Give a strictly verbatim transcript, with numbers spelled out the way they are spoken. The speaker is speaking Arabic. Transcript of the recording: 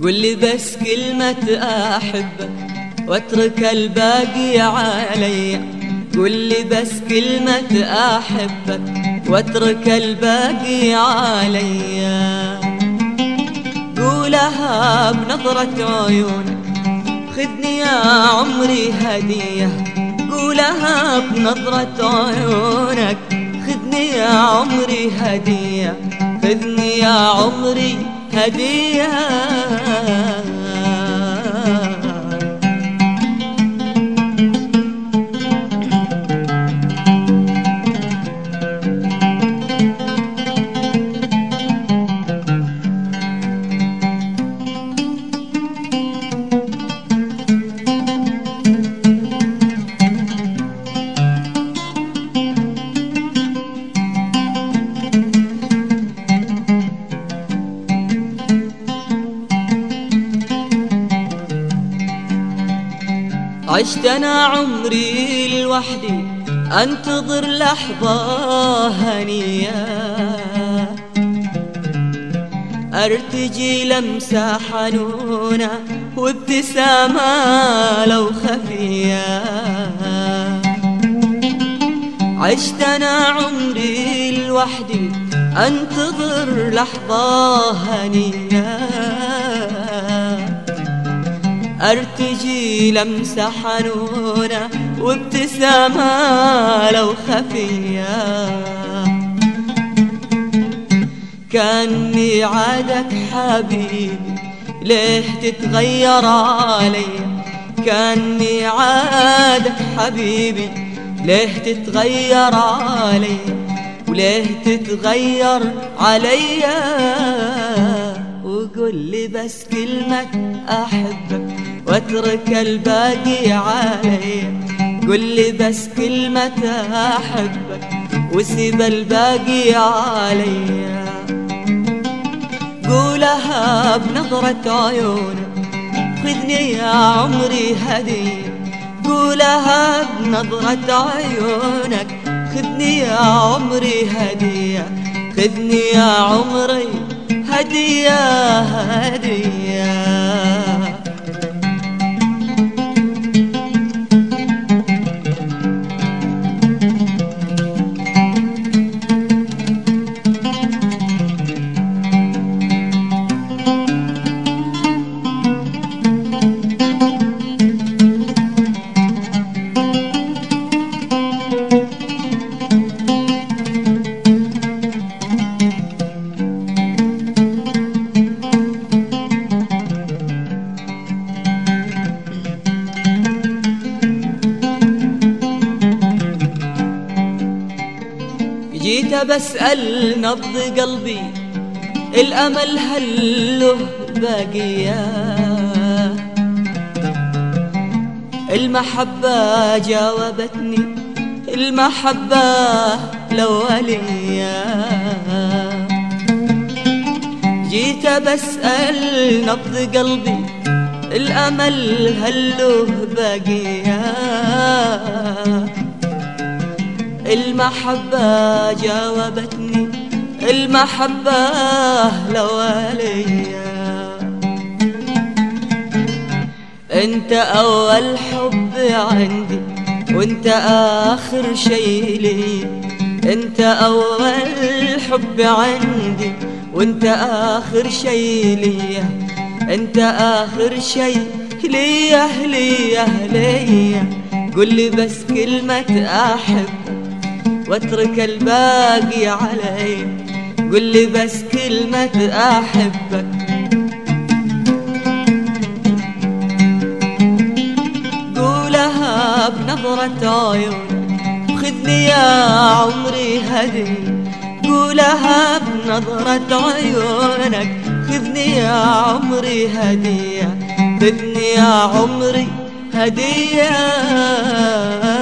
قل لي بس كلمة أحبك واترك الباقي علي. قل لي بس كلمة أحبك واترك الباقي علي. قولها بنظرة عيونك خذني يا عمري هدية. قولها بنظرة عيونك خذني يا عمري هدية. خذني يا عمري هدية. عشت أنا عمري لوحدي أنتظر لحظة هنية، أرتجي لمسة حنونة وابتسامة لو خفية. عشت أنا عمري لوحدي أنتظر لحظة هنية، أرتجي لمسة حنونة وابتسامة لو خفية. كان ميعادك حبيبي ليه تتغير علي. كان ميعادك حبيبي ليه تتغير علي وليه تتغير علي. وقل لي بس كلمة أحبك واترك الباقي علي. قل لي بس كلمة أحبك وسيب الباقي علي. قولها بنظرة عيونك خذني يا عمري هدية. قولها بنظرة عيونك خذني يا عمري هدية. خذني يا عمري هدية هدية. جيت بسأل نبض قلبي الأمل هل له باقية. المحبة جاوبتني المحبة الأولية. جيت بسأل نبض قلبي الأمل هل له باقية. المحبة جاوبتني المحبة الأولية. انت أول حب عندي وانت آخر شي لي. انت أول حب عندي وانت آخر شي لي. انت آخر شي لي لي لي. قل لي بس كلمة أحب واترك الباقي علي. قل لي بس كلمة أحبك قولها بنظرة عيونك خذني يا عمري هدية. قولها بنظرة عيونك خذني يا عمري هدية. خذني يا عمري هدية.